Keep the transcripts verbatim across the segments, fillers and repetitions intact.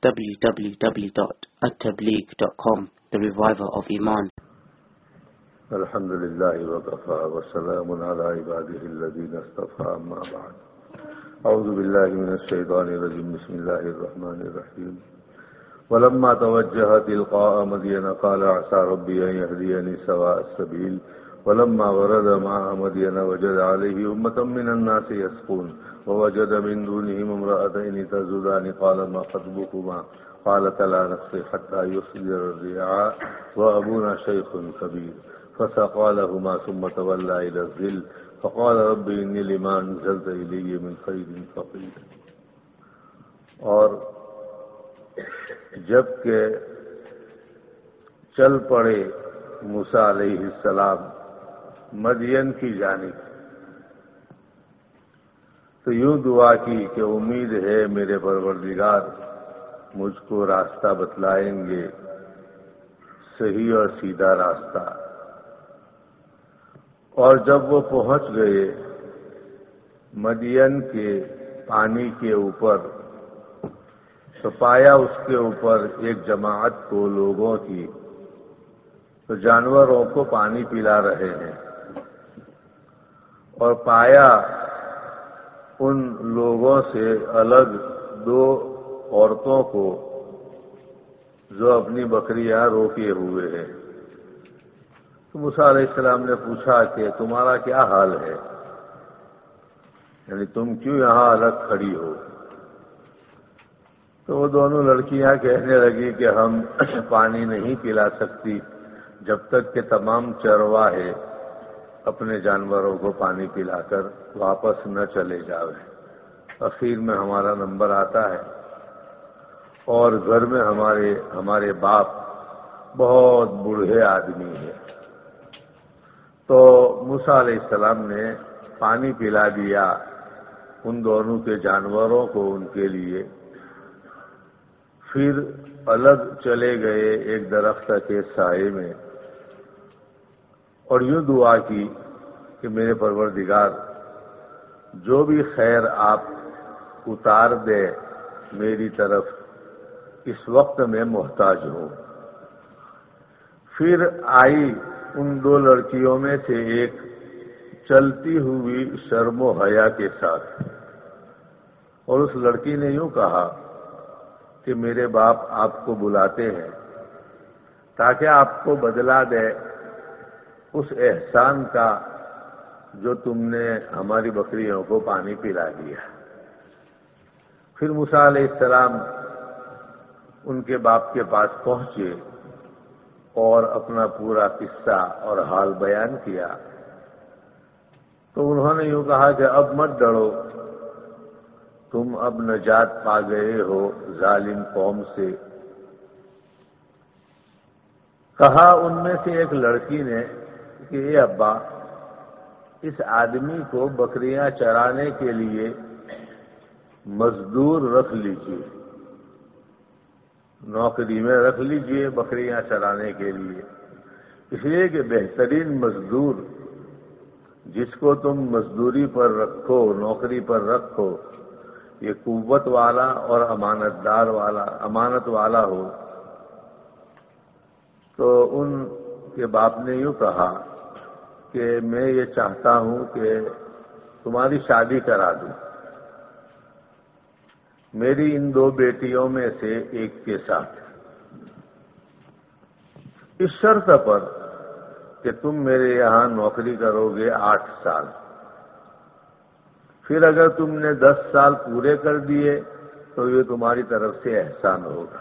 w w w dot at tabligh dot com, the reviver of Iman. الحمد لله وكفى وسلام على عباده الذين اصطفى أما بعد. أعوذ بالله من الشيطان الرجيم. بسم الله الرحمن الرحيم. ولما توجه تلقاء مدين قال عسى ربي أن يهديني سواء السبيل. ولما ورد مع مدين وجد عليه أمة من الناس يسقون ووجد من دونهم امرأتين تذودان قال ما خطبكما قالت لا نسقي حتى يصدر الرعاء وأبونا شيخ كبير فسقى لهما ثم تولى إلى الظل فقال رب إني لما أنزلت إلي من خير فقير. اور جب کہ چل پڑے موسیٰ علیہ السلام مدین کی جانب تو یوں دعا کی کہ امید ہے میرے پروردگار مجھ کو راستہ بتلائیں گے، صحیح اور سیدھا راستہ. اور جب وہ پہنچ گئے مدین کے پانی کے اوپر تو پایا اس کے اوپر ایک جماعت کو لوگوں کی تو جانوروں کو پانی پلا رہے ہیں، اور پایا ان لوگوں سے الگ دو عورتوں کو جو اپنی بکریاں روکے ہوئے ہیں. تو موسیٰ علیہ السلام نے پوچھا کہ تمہارا کیا حال ہے، یعنی تم کیوں یہاں الگ کھڑی ہو؟ تو وہ دونوں لڑکیاں کہنے لگی کہ ہم پانی نہیں پلا سکتی جب تک کہ تمام چرواہے اپنے جانوروں کو پانی پلا کر واپس نہ چلے جاوے. اخیر میں ہمارا نمبر آتا ہے اور گھر میں ہمارے ہمارے باپ بہت بوڑھے آدمی ہیں. تو موسیٰ علیہ السلام نے پانی پلا دیا ان دونوں کے جانوروں کو ان کے لیے. پھر الگ چلے گئے ایک درخت کے سائے میں اور یوں دعا کی کہ میرے پروردگار جو بھی خیر آپ اتار دے میری طرف، اس وقت میں محتاج ہوں. پھر آئی ان دو لڑکیوں میں سے ایک چلتی ہوئی شرم و حیا کے ساتھ، اور اس لڑکی نے یوں کہا کہ میرے باپ آپ کو بلاتے ہیں تاکہ آپ کو بدلا دے اس احسان کا جو تم نے ہماری بکریوں کو پانی پلا دیا. پھر موسیٰ علیہ السلام ان کے باپ کے پاس پہنچے اور اپنا پورا قصہ اور حال بیان کیا. تو انہوں نے یوں کہا کہ اب مت ڈرو، تم اب نجات پا گئے ہو ظالم قوم سے. کہا ان میں سے ایک لڑکی نے کہ اے ابا، اس آدمی کو بکریاں چرانے کے لیے مزدور رکھ لیجیے، نوکری میں رکھ لیجیے بکریاں چرانے کے لیے، اس لیے کہ بہترین مزدور جس کو تم مزدوری پر رکھو، نوکری پر رکھو، یہ قوت والا اور امانت دار والا امانت والا ہو. تو ان کے باپ نے یوں کہا کہ میں یہ چاہتا ہوں کہ تمہاری شادی کرا دوں میری ان دو بیٹیوں میں سے ایک کے ساتھ، اس شرط پر کہ تم میرے یہاں نوکری کرو گے آٹھ سال. پھر اگر تم نے دس سال پورے کر دیے تو یہ تمہاری طرف سے احسان ہوگا.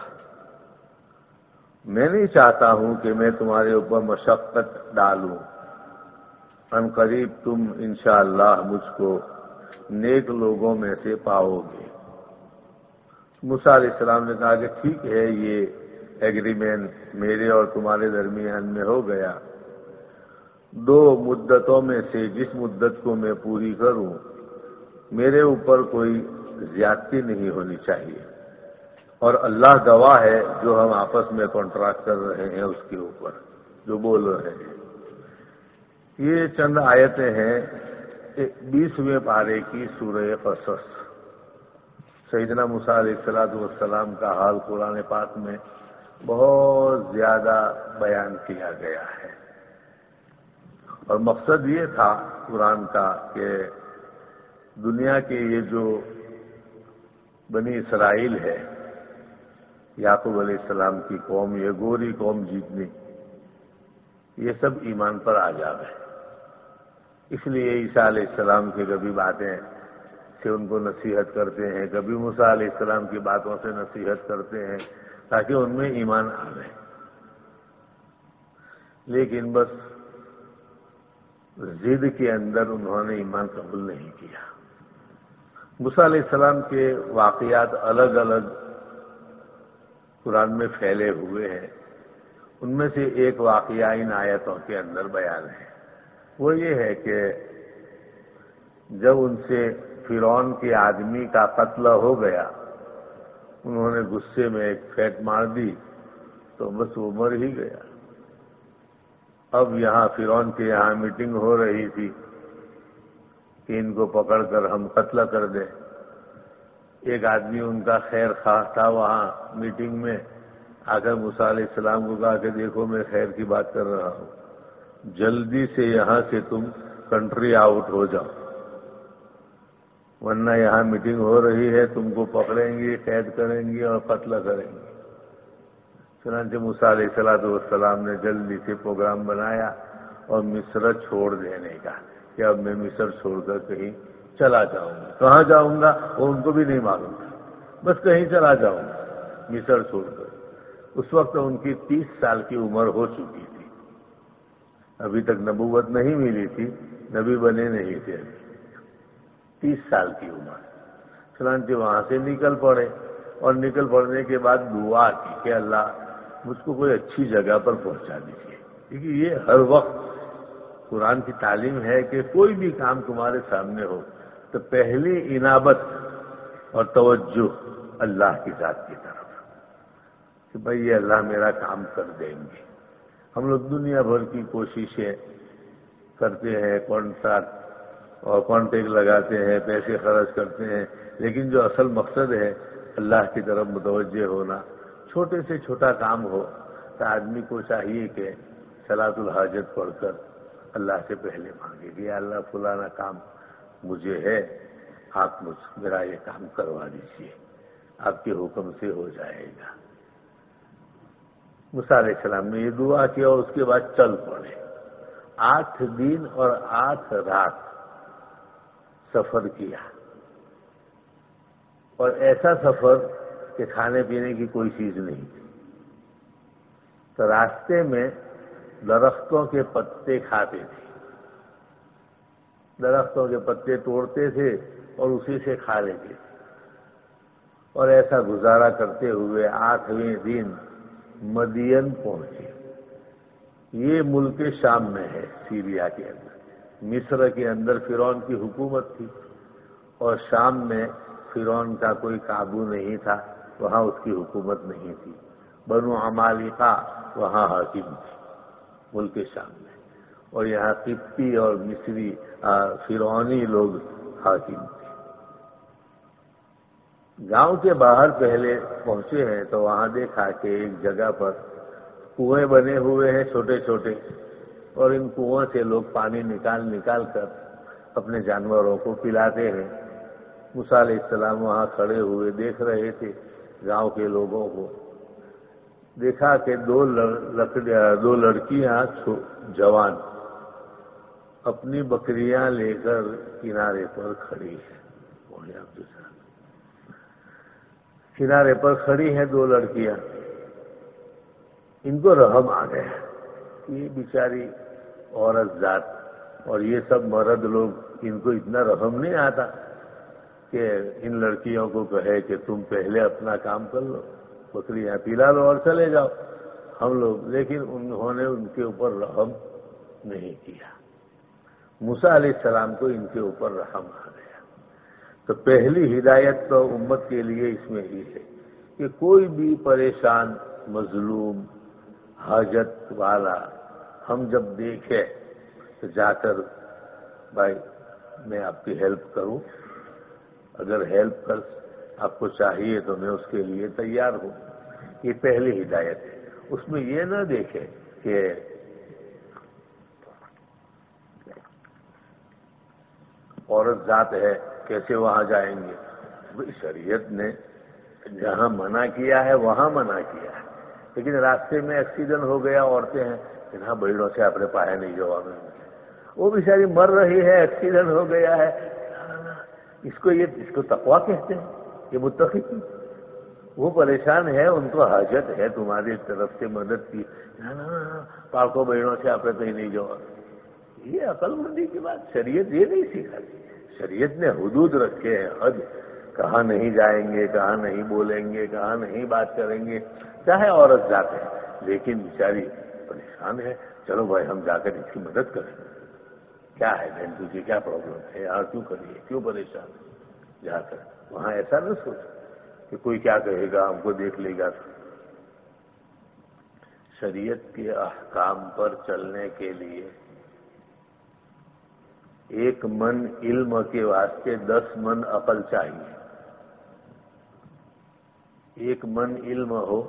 میں نہیں چاہتا ہوں کہ میں تمہارے اوپر مشقت ڈالوں، ان قریب تم انشاءاللہ مجھ کو نیک لوگوں میں سے پاؤ گے. موسیٰ علیہ السلام نے کہا کہ ٹھیک ہے، یہ ایگریمنٹ میرے اور تمہارے درمیان میں ہو گیا. دو مدتوں میں سے جس مدت کو میں پوری کروں میرے اوپر کوئی زیادتی نہیں ہونی چاہیے، اور اللہ گواہ ہے جو ہم آپس میں کانٹریکٹ کر رہے ہیں اس کے اوپر جو بول رہے ہیں. یہ چند آیتیں ہیں بیسویں پارے کی سورہ قصص. سیدنا موسیٰ علیہ الصلوۃ والسلام کا حال قرآن پاک میں بہت زیادہ بیان کیا گیا ہے، اور مقصد یہ تھا قرآن کا کہ دنیا کے یہ جو بنی اسرائیل ہے، یعقوب علیہ السلام کی قوم، یہ گوری قوم جیتنی، یہ سب ایمان پر آ جاوے۔ اس لیے عیسیٰ علیہ السلام کی کبھی باتیں سے ان کو نصیحت کرتے ہیں، کبھی موسیٰ علیہ السلام کی باتوں سے نصیحت کرتے ہیں تاکہ ان میں ایمان آوے، لیکن بس ضد کے اندر انہوں نے ایمان قبول نہیں کیا۔ موسیٰ علیہ السلام کے واقعات الگ الگ قرآن میں پھیلے ہوئے ہیں، ان میں سے ایک واقعہ ان آیتوں کے اندر بیان ہے۔ وہ یہ ہے کہ جب ان سے فرعون کے آدمی کا قتل ہو گیا، انہوں نے غصے میں ایک پھینک مار دی تو بس وہ مر ہی گیا۔ اب یہاں فرعون کے یہاں میٹنگ ہو رہی تھی کہ ان کو پکڑ کر ہم قتل کر دیں۔ ایک آدمی ان کا خیر خواہ تھا وہاں میٹنگ میں، آ کر موسیٰ علیہ السلام کو کہا کہ دیکھو میں خیر کی بات کر رہا ہوں، جلدی سے یہاں سے تم کنٹری آؤٹ ہو جاؤ، ورنہ یہاں میٹنگ ہو رہی ہے، تم کو پکڑیں گے، قید کریں گے اور قتل کریں گے۔ چنانچہ موسیٰ علیہ الصلوۃ والسلام نے جلدی سے پروگرام بنایا اور مصر چھوڑ دینے کا کہ اب میں مصر چھوڑ کر کہیں چلا جاؤں گا۔ کہاں جاؤں گا وہ ان کو بھی نہیں معلوم تھا، بس کہیں چلا جاؤں گا مصر چھوڑ کر۔ اس وقت ان کی تیس سال کی عمر ہو چکی تھی، ابھی تک نبوت نہیں ملی تھی، نبی بنے نہیں تھے، ابھی تیس سال کی عمر۔ چنانچہ وہاں سے نکل پڑے، اور نکل پڑنے کے بعد دعا کی کہ اللہ مجھ کو کوئی اچھی جگہ پر پہنچا دیجیے، کیونکہ یہ ہر وقت قرآن کی تعلیم ہے کہ کوئی بھی کام تمہارے سامنے ہو تو پہلی انابت اور توجہ اللہ کی ذات کی طرف، کہ بھئی یہ اللہ میرا کام کر دیں گے۔ ہم لوگ دنیا بھر کی کوششیں کرتے ہیں، کانٹریکٹ اور کانٹیکٹ لگاتے ہیں، پیسے خرچ کرتے ہیں، لیکن جو اصل مقصد ہے اللہ کی طرف متوجہ ہونا، چھوٹے سے چھوٹا کام ہو تو آدمی کو چاہیے کہ صلاۃ الحاجت پڑھ کر اللہ سے پہلے مانگے کہ یا اللہ فلانا کام مجھے ہے، آپ مجھ میرا یہ کام کروا دیجیے، آپ کے حکم سے ہو جائے گا۔ موسیٰ علیہ السلام نے یہ دعا کی اور اس کے بعد چل پڑے۔ آٹھ دن اور آٹھ رات سفر کیا، اور ایسا سفر کہ کھانے پینے کی کوئی چیز نہیں تھی، تو راستے میں درختوں کے پتے کھاتے تھے، درختوں کے پتے توڑتے تھے اور اسی سے کھا لیتے تھے، اور ایسا گزارا کرتے ہوئے آٹھویں دن مدین پہنچے۔ یہ ملک شام میں ہے، سیریا کے اندر۔ مصر کے اندر فرعون کی حکومت تھی، اور شام میں فرعون کا کوئی قابو نہیں تھا، وہاں اس کی حکومت نہیں تھی۔ بنو عمالقہ وہاں حاکم تھی ملک شام میں، اور یہاں قبطی اور مصری فرعونی لوگ حاکم تھے۔ گاؤں کے باہر پہلے پہنچے ہیں تو وہاں دیکھا کہ ایک جگہ پر کنویں بنے ہوئے ہیں چھوٹے چھوٹے، اور ان کنووں سے لوگ پانی نکال نکال کر اپنے جانوروں کو پلاتے ہیں۔ موسیٰ علیہ السلام وہاں کھڑے ہوئے دیکھ رہے تھے گاؤں کے لوگوں کو۔ دیکھا کہ دو لڑکیاں دو لڑکیاں جوان اپنی بکریاں لے کر کنارے پر کھڑی ہیں، کنارے پر کھڑی ہیں دو لڑکیاں۔ ان کو رحم آ گیا، یہ بیچاری عورت ذات اور یہ سب مرد لوگ، ان کو اتنا رحم نہیں آتا کہ ان لڑکیوں کو کہے کہ تم پہلے اپنا کام کر لو، بکریاں پلا لو اور چلے جاؤ ہم لوگ، لیکن انہوں نے ان کے اوپر رحم نہیں کیا۔ موسیٰ علیہ السلام کو ان کے اوپر رحم آ گیا۔ تو پہلی ہدایت تو امت کے لیے اس میں ہی ہے کہ کوئی بھی پریشان، مظلوم، حاجت والا ہم جب دیکھیں تو جا کر بھائی میں آپ کی ہیلپ کروں، اگر ہیلپ کر آپ کو چاہیے تو میں اس کے لیے تیار ہوں. یہ پہلی ہدایت ہے. اس میں یہ نہ دیکھے کہ عورت ذات ہے کیسے وہاں جائیں گے. شریعت نے جہاں منع کیا ہے وہاں منع کیا ہے، لیکن راستے میں ایکسیڈنٹ ہو گیا، عورتیں ہیں یہاں بڑوں سے اپنے پایا نہیں جواب میں، وہ بیچاری مر رہی ہے، ایکسیڈنٹ ہو گیا ہے. اس کو یہ اس کو تقویٰ کہتے ہیں، یہ متقی. وہ پریشان ہے، ان کو حاجت ہے تمہاری طرف سے مدد کی، پاکوں بہنوں سے اپنے کہیں نہیں جواب. یہ عقل مندی کی بات. شریعت یہ نہیں سکھاتی. شریعت نے حدود رکھے ہیں، حد، کہاں نہیں جائیں گے، کہاں نہیں بولیں گے، کہاں نہیں بات کریں گے. چاہے عورت جاتے ہیں لیکن بیچاری پریشان ہے، چلو بھائی ہم جا کر اس کی مدد کریں. کیا ہے بہن تجھے کیا پرابلم ہے یار، کیوں کریے، کیوں پریشان ہے؟ جا کر وہاں ایسا نہ سوچ کہ کوئی کیا کہے گا، ہم کو دیکھ لے گا. شریعت کے احکام پر چلنے کے لیے ایک من علم کے واسطے دس من عقل چاہیے. ایک من علم ہو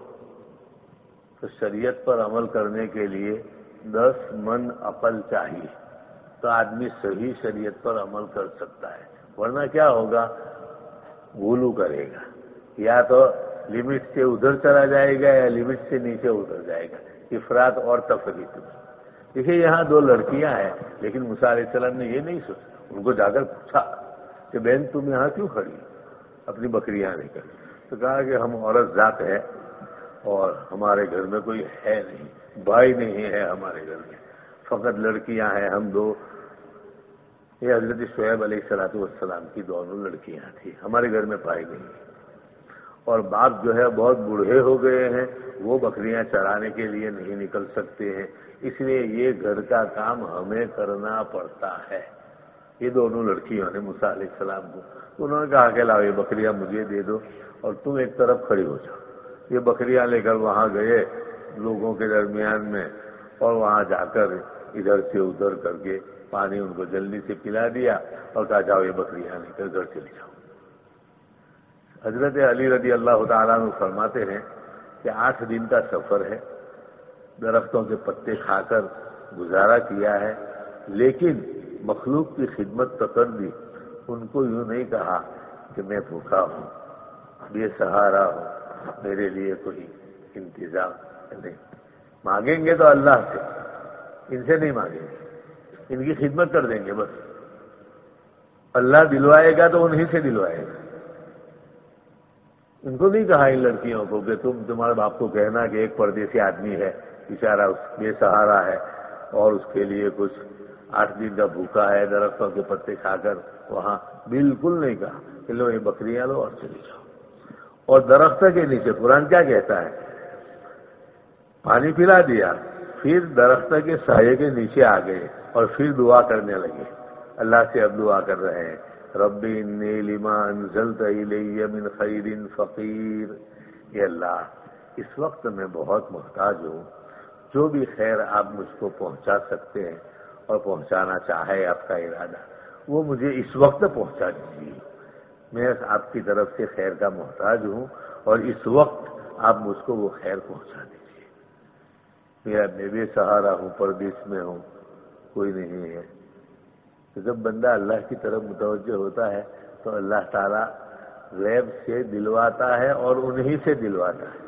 تو شریعت پر عمل کرنے کے لیے دس من عقل چاہیے، تو آدمی صحیح شریعت پر عمل کر سکتا ہے. ورنہ کیا ہوگا، غلو کرے گا، یا تو لمٹ سے ادھر چلا جائے گا یا لمٹ سے نیچے اتر جائے گا. افراط اور تفریط. دیکھیے یہاں دو لڑکیاں ہیں، لیکن موسیٰ علیہ السلام نے یہ نہیں سوچا. ان کو جا کر پوچھا کہ بہن تم یہاں کیوں کھڑی، اپنی بکریاں لے کر. تو کہا کہ ہم عورت ذات ہے اور ہمارے گھر میں کوئی ہے نہیں، بھائی نہیں ہے ہمارے گھر میں، فقط لڑکیاں ہیں ہم دو. یہ حضرت شعیب علیہ الصلوۃ والسلام کی دونوں لڑکیاں تھیں، ہمارے گھر میں پائی گئی. اور باپ جو ہے بہت بوڑھے ہو گئے ہیں، وہ بکریاں چرانے کے لیے نہیں نکل سکتے ہیں، اس لیے یہ گھر کا کام ہمیں کرنا پڑتا ہے. یہ دونوں لڑکیوں نے موسیٰ علیہ السلام کو انہوں نے کہا کہ لاؤ یہ بکریاں مجھے دے دو اور تم ایک طرف کھڑی ہو جاؤ. یہ بکریاں لے کر وہاں گئے لوگوں کے درمیان میں، اور وہاں جا کر ادھر سے ادھر کر کے پانی ان کو جلدی سے پلا دیا اور کہا جاؤ یہ بکریاں لے کر گھر چلے جاؤ. حضرت علی رضی اللہ تعالیٰ عنہ فرماتے ہیں کہ آٹھ دن کا سفر ہے، درختوں کے پتے کھا کر گزارا کیا ہے، لیکن مخلوق کی خدمت تو کر دی. ان کو یوں نہیں کہا کہ میں بھوکا ہوں، بے سہارا ہوں، میرے لیے کوئی انتظام نہیں. مانگیں گے تو اللہ سے، ان سے نہیں مانگیں گے، ان کی خدمت کر دیں گے بس. اللہ دلوائے گا تو انہی سے دلوائے گا. ان کو نہیں کہا ان لڑکیوں کو کہ تم تمہارے باپ کو کہنا کہ ایک پردیسی آدمی ہے، بیچارہ بے سہارا ہے اور اس کے لیے کچھ آٹھ دن کا بھوکا ہے، درختوں کے پتے کھا کر. وہاں بالکل نہیں کہا کہ لو یہ بکریاں لو اور چلی جاؤ. اور درخت کے نیچے قرآن کیا کہتا ہے، پانی پلا دیا، پھر درخت کے سائے کے نیچے آ گئے اور پھر دعا کرنے لگے. اللہ سے اب دعا کر رہے ہیں، رب انی لما انزلت الی من خیر فقیر. یہ اللہ اس وقت میں بہت محتاج ہوں، جو بھی خیر آپ مجھ کو پہنچا سکتے ہیں اور پہنچانا چاہے آپ کا ارادہ، وہ مجھے اس وقت پہنچا دیجیے. میں آپ کی طرف سے خیر کا محتاج ہوں اور اس وقت آپ مجھ کو وہ خیر پہنچا دیجیے. میرا میں بے سہارا ہوں، پردیس میں ہوں، کوئی نہیں ہے. تو جب بندہ اللہ کی طرف متوجہ ہوتا ہے تو اللہ تعالیٰ غیب سے دلواتا ہے اور انہی سے دلواتا ہے.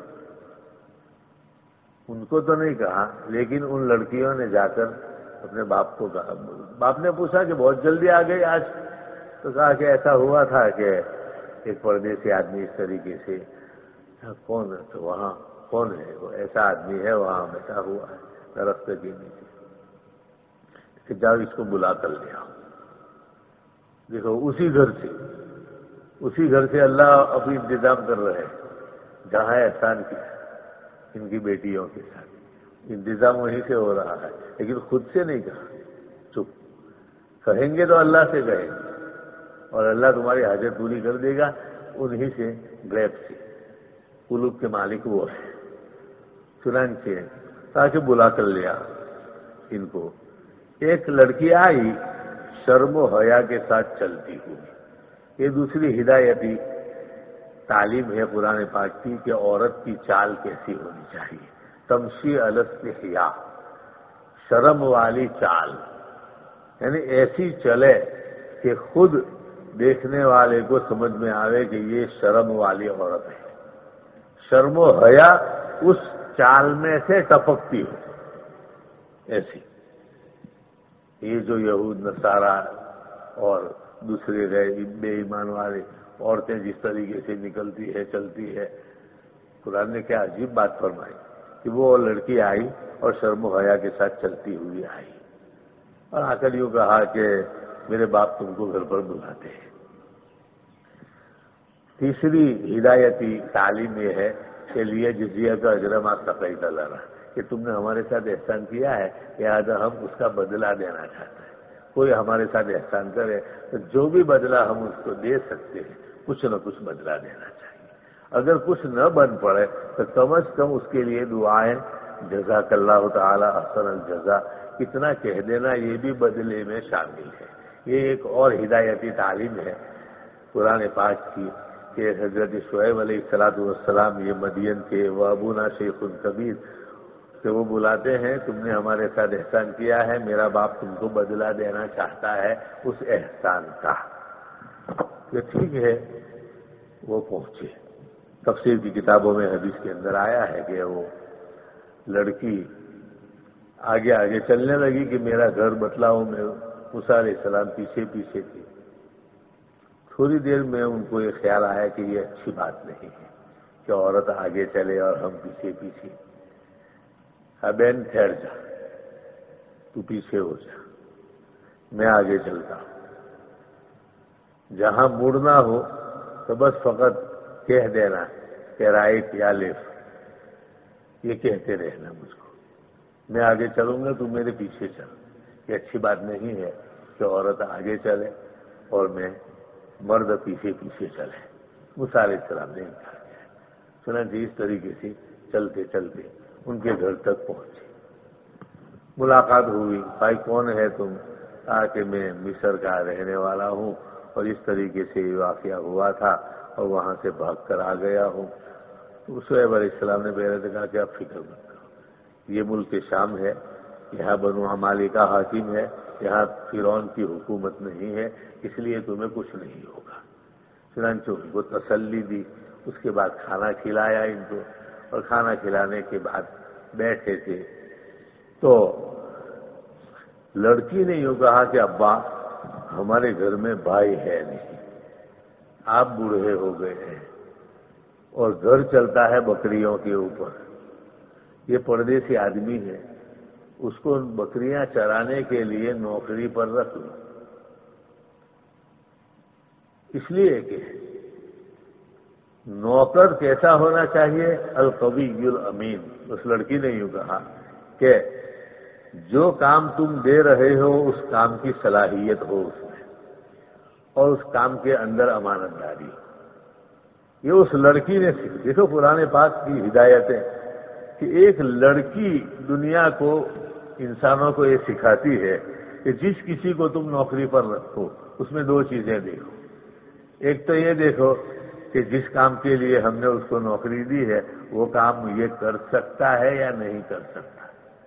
ان کو تو نہیں کہا، لیکن ان لڑکیوں نے جا کر اپنے باپ کو کہا. باپ نے پوچھا کہ بہت جلدی آ گئی آج؟ تو کہا کہ ایسا ہوا تھا کہ ایک پردیسی آدمی اس طریقے سے. کون ہے؟ تو وہاں کون ہے؟ وہ ایسا آدمی ہے وہاں بیٹھا ہوا ہے درخت کے نیچے، کہ جاؤ اس کو بلا کر لے آؤ. دیکھو اسی گھر سے اسی گھر سے اللہ ابھی انتظام کر رہے ہیں جہاں احسان کیا ان کی بیٹیوں کے ساتھ. انتظام وہیں سے ہو رہا ہے، لیکن خود سے نہیں کہا. چپ کہیں گے تو اللہ سے کہیں گے اور اللہ تمہاری حاجت پوری کر دے گا انہی سے، غیب سے. قلوب کے مالک وہ ہے. چنانچہ تاکہ بلا کر لیا ان کو. ایک لڑکی آئی شرم و حیا کے ساتھ چلتی ہوئی. یہ دوسری ہدایتی تعلیم ہے قرآن پاک کی کہ عورت کی چال کیسی ہونی چاہیے. تمشی علی الاستحیاء، شرم والی چال، یعنی ایسی چلے کہ خود دیکھنے والے کو سمجھ میں آئے کہ یہ شرم والی عورت ہے. شرم و حیا اس چال میں سے ٹپکتی ہو ایسی. یہ جو یہود نصارہ اور دوسرے بے ایمان والے عورتیں جس طریقے سے نکلتی ہے چلتی ہے، قرآن نے کیا عجیب بات فرمائی کہ وہ لڑکی آئی اور شرم و حیا کے ساتھ چلتی ہوئی آئی اور آ کر یوں کہا کہ میرے باپ تم کو گھر پر بلاتے ہیں. تیسری ہدایتی تعلیم یہ ہے کہ لیے جزیہ کا اجرم آپ سفید لڑا کہ تم نے ہمارے ساتھ احسان کیا ہے، لہٰذا ہم اس کا بدلہ دینا چاہتے ہیں. کوئی ہمارے ساتھ احسان کرے تو جو بھی بدلہ ہم اس کو دے سکتے ہیں کچھ نہ کچھ بدلہ دینا چاہیے. اگر کچھ نہ بن پڑے تو کم از کم اس کے لیے دعائیں جزاک اللہ تعالی احسن الجزا اتنا کہہ دینا یہ بھی بدلے میں شامل ہے. یہ ایک اور ہدایتی تعلیم ہے قرآن پاک کی کہ حضرت شعیب علیہ الصلوۃ والسلام یہ مدین کے و ابونا شیخ کبیر کہ وہ بلاتے ہیں تم نے ہمارے ساتھ احسان کیا ہے، میرا باپ تم کو بدلہ دینا چاہتا ہے اس احسان کا. کہ ٹھیک ہے وہ پہنچے. تفسیر کی کتابوں میں حدیث کے اندر آیا ہے کہ وہ لڑکی آگے آگے چلنے لگی کہ میرا گھر بتلاؤ. میں موسیٰ علیہ السلام پیچھے پیچھے تھی. تھوڑی دیر میں ان کو یہ خیال آیا کہ یہ اچھی بات نہیں ہے کہ عورت آگے چلے اور ہم پیچھے پیچھے. بہن ٹھہر جا، تو پیچھے ہو جا، میں آگے چلتا ہوں. جہاں مڑنا ہو تو بس فقط کہہ دینا کہ رائٹ یا لیفٹ، یہ کہتے رہنا مجھ کو. میں آگے چلوں گا تو میرے پیچھے چل. یہ اچھی بات نہیں ہے کہ عورت آگے چلے اور میں مرد پیچھے پیچھے چلے. موسیٰ علیہ السلام نے انکار کیا. چنانچہ اس طریقے سے چلتے چلتے ان کے گھر تک پہنچے. ملاقات ہوئی. بھائی کون ہے تم؟ کہا کہ میں مصر کا رہنے والا ہوں اور اس طریقے سے یہ واقعہ ہوا تھا اور وہاں سے بھاگ کر آ گیا ہوں. تو شعیب علیہ السلام نے پہلے سے کہا کہ آپ فکر مت کرو، یہ ملک شام ہے، یہاں بنو عمالی کا حاکم ہے، یہاں فرعون کی حکومت نہیں ہے، اس لیے تمہیں کچھ نہیں ہوگا. چنانچہ ان کو تسلی دی. اس کے بعد کھانا کھلایا ان کو اور کھانا کھلانے کے بعد بیٹھے تھے تو لڑکی نے یوں کہا کہ ابا ہمارے گھر میں بھائی ہے نہیں، آپ بوڑھے ہو گئے ہیں اور گھر چلتا ہے بکریوں کے اوپر. یہ پردیسی آدمی ہے، اس کو بکریاں چرانے کے لیے نوکری پر رکھ لو. اس لیے کہ نوکر کیسا ہونا چاہیے؟ القوی الامین. اس لڑکی نے یوں کہا کہ جو کام تم دے رہے ہو اس کام کی صلاحیت ہو اس میں اور اس کام کے اندر امانت داری. یہ اس لڑکی نے سیکھ. دیکھو قرآن پاک کی ہدایتیں کہ ایک لڑکی دنیا کو انسانوں کو یہ سکھاتی ہے کہ جس کسی کو تم نوکری پر رکھو اس میں دو چیزیں دیکھو. ایک تو یہ دیکھو کہ جس کام کے لیے ہم نے اس کو نوکری دی ہے وہ کام یہ کر سکتا ہے یا نہیں کر سکتا.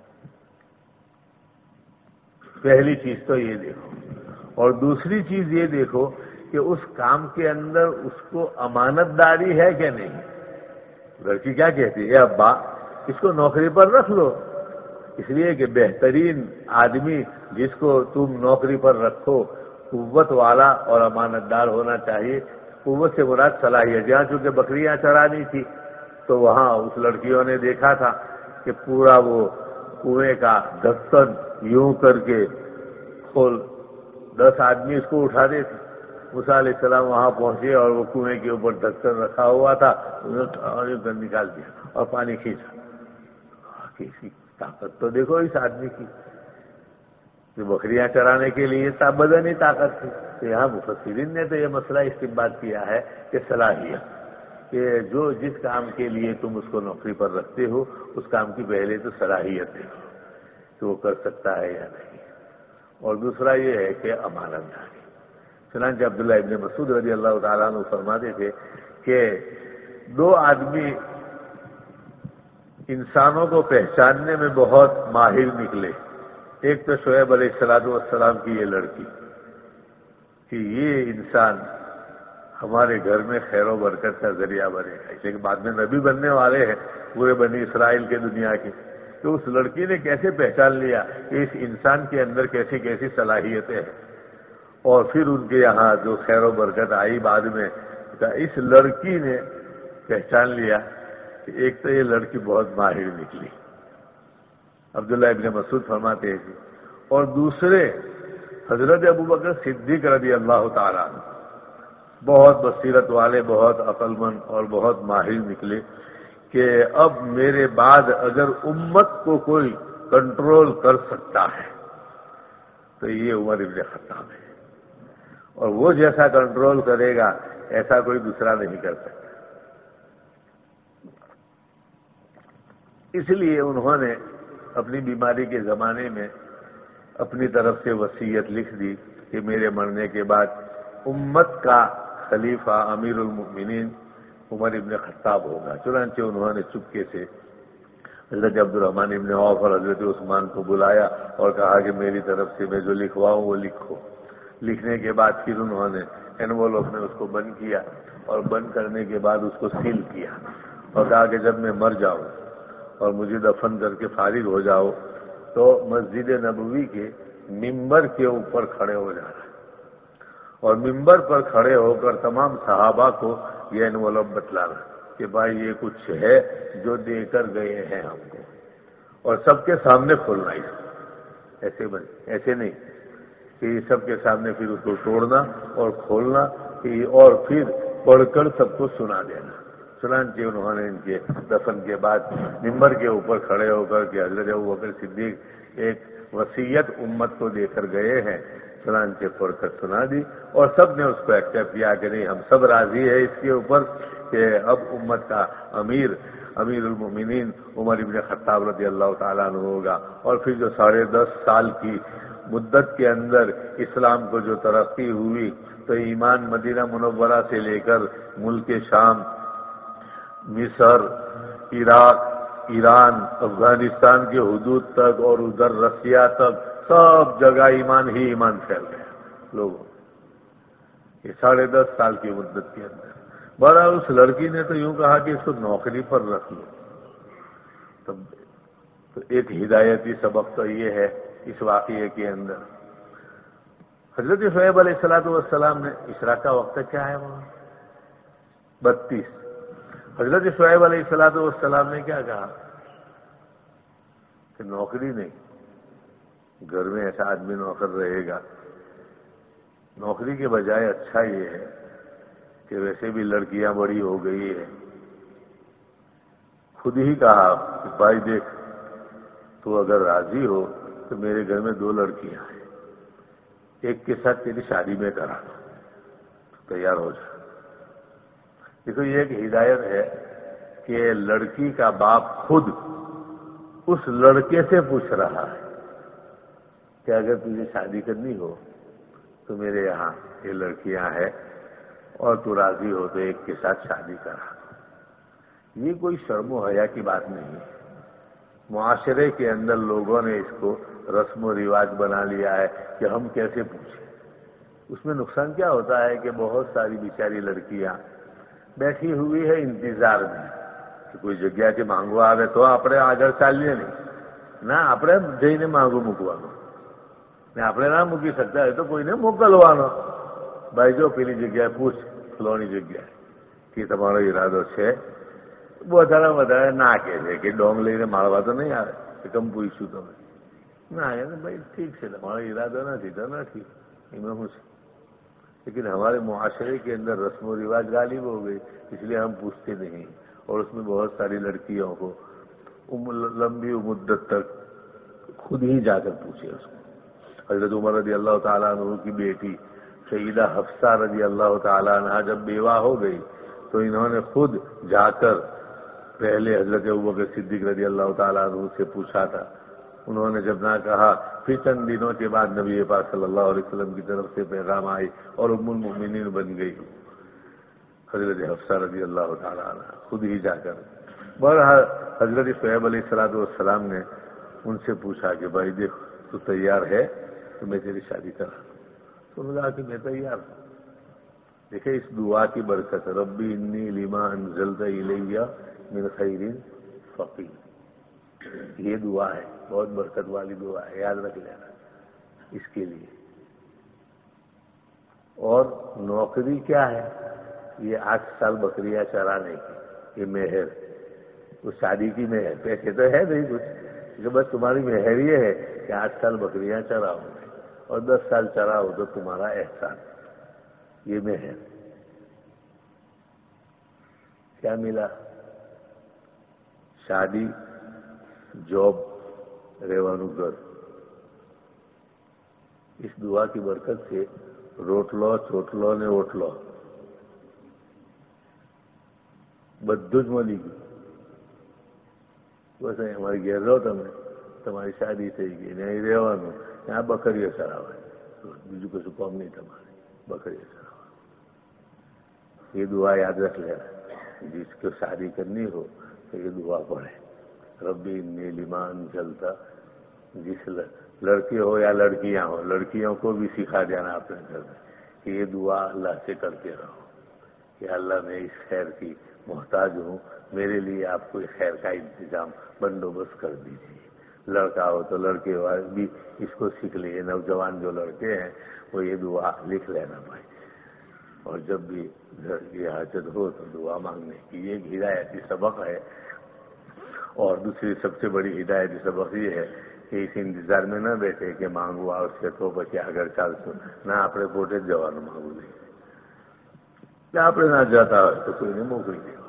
پہلی چیز تو یہ دیکھو. اور دوسری چیز یہ دیکھو کہ اس کام کے اندر اس کو امانت داری ہے کہ نہیں. لڑکی کیا کہتی ہے؟ ابا اس کو نوکری پر رکھ لو. اس لیے کہ بہترین آدمی جس کو تم نوکری پر رکھو قوت والا اور امانت دار ہونا چاہیے. قوت سے مراد صلاحیت. جہاں چونکہ بکریاں چرانی تھی تو وہاں اس لڑکیوں نے دیکھا تھا کہ پورا وہ کنویں کا ڈھکن یوں کر کے کھول دس آدمی اس کو اٹھاتے تھے. موسیٰ علیہ السلام وہاں پہنچے اور وہ کنویں کے اوپر ڈھکن رکھا ہوا تھا اور نکال دیا اور پانی کھینچا. کسی طاقت تو دیکھو اس آدمی کی، جو بکریاں چرانے کے لیے بدنی طاقت تھی. تو یہاں مفسرین نے تو یہ مسئلہ استنباط کیا ہے کہ صلاحیت، کہ جو جس کام کے لیے تم اس کو نوکری پر رکھتے ہو اس کام کی پہلے تو صلاحیت دیکھو کہ وہ کر سکتا ہے یا نہیں. اور دوسرا یہ ہے کہ امانت داری. چنانچہ عبداللہ ابن مسعود رضی اللہ تعالیٰ عنہ فرماتے تھے کہ دو آدمی انسانوں کو پہچاننے میں بہت ماہر نکلے. ایک تو شعیب علیہ السلام والسلام کی یہ لڑکی کہ یہ انسان ہمارے گھر میں خیر و برکت کا ذریعہ بنے گا، لیکن بعد میں نبی بننے والے ہیں پورے بنی اسرائیل کے دنیا کے. تو اس لڑکی نے کیسے پہچان لیا کہ اس انسان کے اندر کیسی کیسی صلاحیتیں ہیں، اور پھر ان کے یہاں جو خیر و برکت آئی بعد میں، اس لڑکی نے پہچان لیا کہ ایک تو یہ لڑکی بہت ماہر نکلی، عبداللہ ابن مسعود فرماتے ہیں، اور دوسرے حضرت ابوبکر صدیق رضی اللہ تعالیٰ عنہ بہت بصیرت والے، بہت عقل مند اور بہت ماہر نکلے کہ اب میرے بعد اگر امت کو کوئی کنٹرول کر سکتا ہے تو یہ عمر ابن خطاب ہے، اور وہ جیسا کنٹرول کرے گا ایسا کوئی دوسرا نہیں کر سکتا. اس لیے انہوں نے اپنی بیماری کے زمانے میں اپنی طرف سے وصیت لکھ دی کہ میرے مرنے کے بعد امت کا خلیفہ امیر المؤمنین عمر ابن خطاب ہوگا. چنانچہ انہوں نے چپکے سے حضرت عبد الرحمن ابن عوف اور حضرت عثمان کو بلایا اور کہا کہ میری طرف سے میں جو لکھواؤں وہ لکھو. لکھنے کے بعد پھر انہوں نے انوولوپ میں اس کو بند کیا، اور بند کرنے کے بعد اس کو سیل کیا اور کہا کہ جب میں مر جاؤں اور مجھے دفن کر کے فارغ ہو جاؤ تو مسجد نبوی کے ممبر کے اوپر کھڑے ہو جانا، اور ممبر پر کھڑے ہو کر تمام صحابہ کو یہ انوولوپ بتلانا کہ بھائی یہ کچھ ہے جو دے کر گئے ہیں ہم کو، اور سب کے سامنے کھولنا. اس کو ایسے بن ایسے نہیں کہ یہ سب کے سامنے پھر اس کو توڑنا اور کھولنا اور پھر پڑھ کر سب کو سنا دینا. چنانچہ انہوں نے ان کے دفن کے بعد ممبر کے اوپر کھڑے ہو کر کہ حضرت ابوبکر صدیق ایک وصیت امت کو دے کر گئے ہیں، چنانچہ پڑھ کر سنا دی، اور سب نے اس کو ایکسپٹ کیا کہ نہیں ہم سب راضی ہیں اس کے اوپر کہ اب امت کا امیر امیر المؤمنین عمر ابن خطاب رضی اللہ تعالیٰ عنہ ہوگا. اور پھر جو ساڑھے دس سال کی مدت کے اندر اسلام کو جو ترقی ہوئی تو ایمان مدینہ منورہ سے لے کر ملک شام، مصر، عراق، ایران، افغانستان کے حدود تک اور ادھر رسیا تک سب جگہ ایمان ہی ایمان پھیل گیا لوگوں. یہ ساڑھے دس سال کی مدت کے اندر بڑا اس لڑکی نے تو یوں کہا کہ اس کو نوکری پر رکھ لو. تب تو ایک ہدایتی سبق تو یہ ہے اس واقعے کے اندر. حضرت شعیب علیہ السلام والسلام نے اشراق کا وقت کیا ہے وہاں بتیس. حضرت شعیب علیہ السلام والسلام نے کیا کہا کہ نوکری نہیں، گھر میں ایسا آدمی نوکر رہے گا. نوکری کے بجائے اچھا یہ ہے کہ ویسے بھی لڑکیاں بڑی ہو گئی ہے. خود ہی کہا کہ بھائی دیکھ تو اگر راضی ہو تو میرے گھر میں دو لڑکیاں ہیں، ایک کے ساتھ تیری شادی میں کرا دو، تیار ہو جا. دیکھو یہ ایک ہدایت ہے کہ لڑکی کا باپ خود اس لڑکے سے پوچھ رہا ہے کہ اگر تجھے شادی کرنی ہو تو میرے یہاں یہ لڑکیاں ہیں اور تو راضی ہو تو ایک کے ساتھ شادی کرا. یہ کوئی شرم و حیا کی بات نہیں ہے. معاشرے کے اندر لوگوں نے اس کو رسم و رواج بنا لیا ہے کہ ہم کیسے پوچھیں. اس میں نقصان کیا ہوتا ہے کہ بہت ساری بیچاری لڑکیاں بیٹھی ہوئی ہے انتظار میں کہ کوئی جگہ کے مانگو آگے تو اپنے آگر چالیے نہیں نہ اپنے جی نے مانگو مکوانو نے اپنے نہ مکی سکتا ہے تو کوئی نے موکلوانو. بھائی جو پیلی جگہ پوچھ فلونی جگہ کہ تمہارا ارادو ہے بہت سارا بتایا نہ کہتے کہ ڈونگ لے ماروا تو نہیں آئے کہ کم پوچھوں تو نہ آئے نا بھائی ٹھیک سے تمہارا ارادہ نہ تھی تو نہ ٹھیک میں ہوں. لیکن ہمارے معاشرے کے اندر رسم و رواج غالب ہو گئی اس لیے ہم پوچھتے نہیں، اور اس میں بہت ساری لڑکیوں کو لمبی مدت تک خود ہی جا کر پوچھے اس کو. حضرت عمر رضی اللہ تعالیٰ عنہ کی بیٹی سیدہ حفصہ رضی اللہ تعالیٰ عنہ جب بیوہ ہو گئی تو انہوں نے خود جا کر پہلے حضرت ابوبکر صدیق رضی اللہ تعالیٰ عنہ سے پوچھا تھا. انہوں نے جب نہ کہا پھر چند دنوں کے بعد نبی پاک صلی اللہ علیہ وسلم کی طرف سے پیغام آئی اور ام المؤمنین بن گئی. حضرت حفصہ رضی اللہ تعالیٰ عنہ خود ہی جا کر بہرحال حضرت شعیب علیہ الصلوۃ والسلام نے ان سے پوچھا کہ بھائی دیکھ تو تیار ہے تو میں تیری شادی کرا. تو انہوں نے کہا کہ میں تیار ہوں. دیکھیں اس دعا کی برکت، ربی انی لما انزلت الیہ من خیر فقیر، یہ دعا ہے، بہت برکت والی دعا ہے، یاد رکھ لینا اس کے لیے. اور نوکری کیا ہے؟ یہ آٹھ سال بکریاں چرانے کی، یہ مہر، اس شادی کی مہر. پیسے تو ہے نہیں کچھ، کہ بس تمہاری مہر یہ ہے کہ آٹھ سال بکریاں چراؤ اور دس سال چراؤ تو تمہارا احسان. یہ مہر کیا ملا؟ شادی، جاب، ریوانو گھر. اس دعا کی برکت سے روٹ لو چوٹ لو نے اوٹ لو بدھ ملی کی بس ہماری گھر رہو تم تمہاری شادی થઈ ગઈ નહીં રહેવાનું ત્યાં બકરીઓ ચરાવે બીજું કશું કામ નહીં તમારે બકરીઓ ચરાવે. یہ دعا یاد رکھ لینا، جس کو شادی کرنی ہو تو یہ دعا پڑھے، ربی انی لما انزلت. جس لڑکے ہو یا لڑکیاں ہو، لڑکیوں کو بھی سکھا دینا اپنے گھر میں کہ یہ دعا اللہ سے کرتے رہو کہ اللہ میں اس خیر کی محتاج ہوں، میرے لیے آپ کو خیر کا انتظام بندوبست کر دیجیے. لڑکا ہو تو لڑکے بھی اس کو سیکھ لیے، نوجوان جو لڑکے ہیں وہ یہ دعا لکھ لینا بھائی. اور جب بھی گھر کی حاجت ہو تو دعا مانگنے کی، یہ ایک ہدایتی سبق ہے. اور دوسری سب سے بڑی ہدایتی سبق یہ ہے کہ اس انتظار میں نہ بیٹھے کہ مانگو આવશે તો પછી આગળ ચાલશું. ના, આપણે પોતે જ જવાનું માંગવું નહીં. کہ આપણે نہ جاتا હોય તો કોઈને મોકલી દેવા.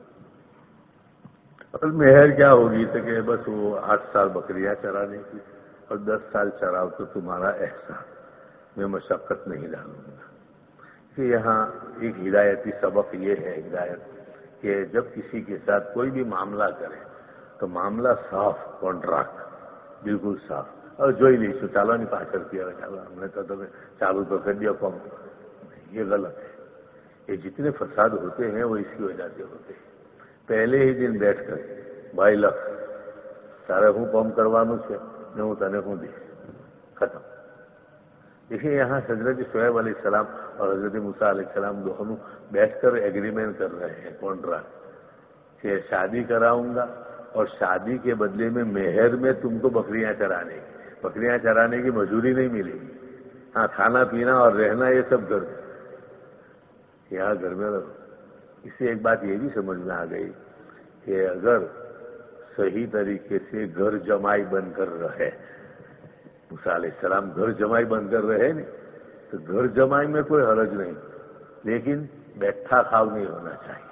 اور مہر کیا ہوگی تو کہ بس وہ آٹھ سال بکریاں چرانے کی اور دس سال چراؤ تو تمہارا احسان، میں مشقت نہیں ڈالوں گا. کہ یہاں ایک ہدایتی سبق یہ ہے ہدایت کہ جب کسی کے ساتھ کوئی بھی معاملہ کرے تو معاملہ صاف، کانٹریکٹ بالکل صاف. اور جو ہی نہیں سو چالو نہیں پاچر کیا چالو ہم نے تو تمہیں چالو تو کر دیا کم. یہ غلط ہے. یہ جتنے فساد ہوتے ہیں وہ اس کی وجہ سے ہوتے ہیں. پہلے ہی دن بیٹھ کر بھائی لکھ تارے ہوں کام کرવાનું છે ને હું તને હું દઈશ، ختم. دیکھیے یہاں حضرت شعیب علیہ السلام اور حضرت موسیٰ علیہ السلام دونوں بیٹھ کر ایگریمنٹ کر رہے ہیں، کانٹریکٹ، کہ شادی کراؤں گا اور شادی کے بدلے میں مہر میں تم کو بکریاں چرانے کی بکریاں چرانے کی مزدوری نہیں ملے گی. ہاں، کھانا پینا اور رہنا یہ سب گھر میں، یہاں گھر میں رہو. اس سے ایک بات یہ بھی سمجھ میں آ گئی کہ اگر صحیح طریقے سے گھر جمائی بن کر رہے، موسیٰ علیہ السلام گھر جمائی بن کر رہے نہیں تو گھر جمائی میں کوئی حرج نہیں، لیکن بیٹھا کھاؤ نہیں ہونا چاہیے.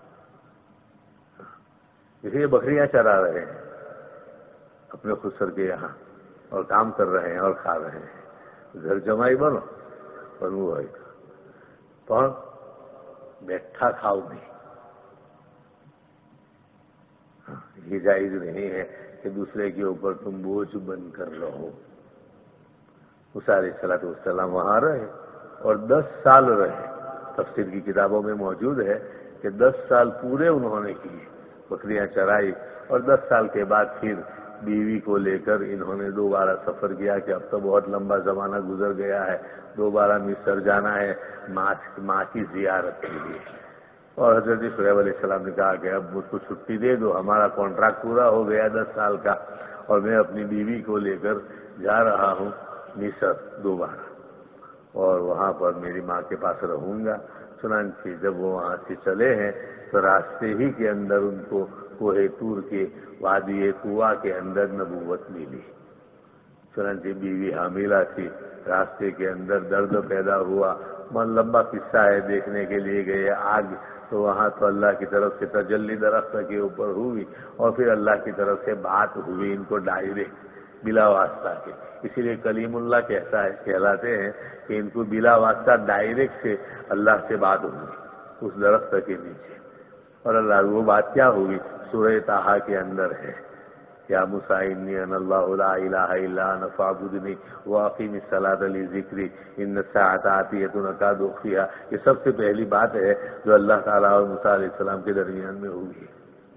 اس لیے بکریاں چرا رہے ہیں اپنے خسر کے یہاں اور کام کر رہے ہیں اور کھا رہے ہیں. گھر جمائی بنو بنو بھائی پر بیٹھا کھاؤ نہیں. یہ جائز نہیں ہے کہ دوسرے کے اوپر تم بوجھ بن کر رہو. موسیٰ علیہ الصلوۃ والسلام وہاں رہے اور دس سال رہے. تفسیر کی کتابوں میں موجود ہے کہ دس سال پورے انہوں نے کیے، بکریاں چرائی، اور دس سال کے بعد پھر بیوی کو لے کر انہوں نے دوبارہ سفر کیا کہ اب تو بہت لمبا زمانہ گزر گیا ہے، دوبارہ مصر جانا ہے ماں کی زیارت کے لیے. اور حضرت شعیب علیہ السلام نے کہا کہ اب مجھ کو چھٹی دے دو، ہمارا کانٹریکٹ پورا ہو گیا دس سال کا اور میں اپنی بیوی کو لے کر جا رہا ہوں مصر دوبارہ، اور وہاں پر میری ماں کے پاس رہوں گا. چنانچہ جب وہ وہاں سے چلے ہیں تو راستے ہی کے اندر ان کو کوہ طور کے وادی طویٰ کے اندر نبوت ملی. چنانچہ بیوی حاملہ تھی، راستے کے اندر درد پیدا ہوا. من لمبا قصہ ہے، دیکھنے کے لیے گئے آگ، تو وہاں تو اللہ کی طرف سے تجلی درخت کے اوپر ہوئی اور پھر اللہ کی طرف سے بات ہوئی ان کو ڈائریکٹ بلا واسطہ کے. اسی لیے کلیم اللہ کہتا ہے کہلاتے ہیں کہ ان کو بلا واسطہ ڈائریکٹ سے اللہ سے بات ہوئی اس درخت کے نیچے. اور اللہ وہ بات کیا ہوئی سورہ طٰہٰ کے اندر ہے یا موسیٰ انی انا اللہ لا الہ الا انا فاعبدنی واقیم الصلاۃ لذکری ان الساعۃ آتیۃ اکاد اخفیہا، یہ سب سے پہلی بات ہے جو اللہ تعالیٰ اور موسیٰ علیہ السلام کے درمیان میں ہوئی.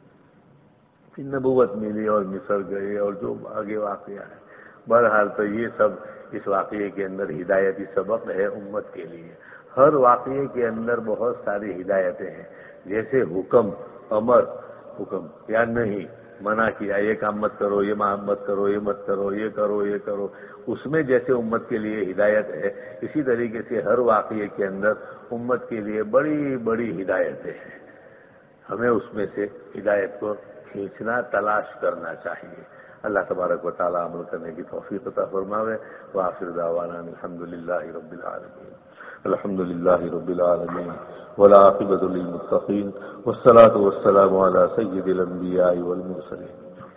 پھر نبوت ملی اور مصر گئے اور جو آگے واقعہ ہے. بہرحال تو یہ سب اس واقعے کے اندر ہدایتی سبق ہے امت کے لیے. ہر واقعے کے اندر بہت ساری ہدایتیں ہیں، جیسے حکم، امر، حکم یا نہیں، منع کیا یہ کام مت کرو، یہ مت کرو، یہ مت کرو، یہ کرو، یہ کرو، اس میں جیسے امت کے لیے ہدایت ہے، اسی طریقے سے ہر واقعے کے اندر امت کے لیے بڑی بڑی ہدایتیں ہیں. ہمیں اس میں سے ہدایت کو کھینچنا، تلاش کرنا چاہیے. اللہ تبارک و تعالی عمل کرنے کی توفیق عطا فرماوے. وآخر دعوانا الحمدللہ رب العالمین. الحمد للہ رب العالمین والعاقبۃ للمتقین والصلاة والسلام علی سید الانبیاء والمرسلین.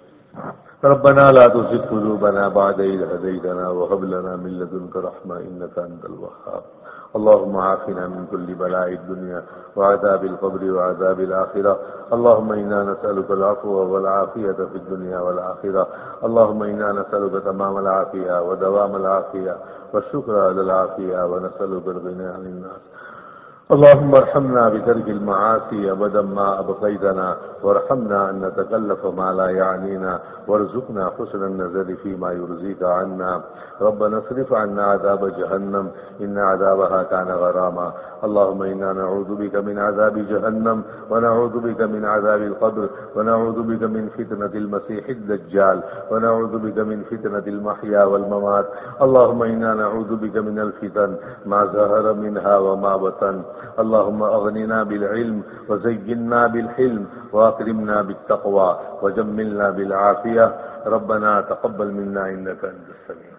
ربنا لا تزغ قلوبنا بعد إذ هديتنا وهب لنا من لدنك رحمة إنك أنت الوهاب. اللهم عافنا من كل بلاء الدنيا وعذاب القبر وعذاب الآخرة. اللهم إنا نسألك العفو والعافية في الدنيا والآخرة. اللهم إنا نسألك تمام العافية ودوام العافية والشكر على العافية ونسألك الغنى عن الناس. اللهم ارحمنا بترك المعاصي أبدا ما أبقيتنا، وارحمنا أن نتكلف ما لا يعنينا، وارزقنا حسن النظر فيما يرضيك عنا. ربنا اصرف عنا عذاب جهنم إن عذابها كان غراما. اللهم إنا نعوذ بك من عذاب جهنم ونعوذ بك من عذاب القبر ونعوذ بك من فتنة المسيح الدجال ونعوذ بك من فتنة المحيا والممات. اللهم إنا نعوذ بك من الفتن ما ظهر منها وما بطن. اللهم أغننا بالعلم وزينا بالحلم وأكرمنا بالتقوى وجملنا بالعافية. ربنا تقبل منا إنك أنت السميع.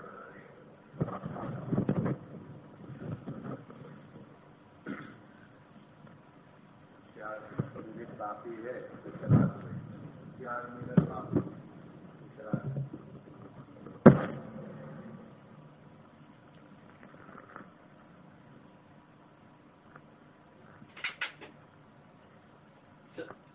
Sure.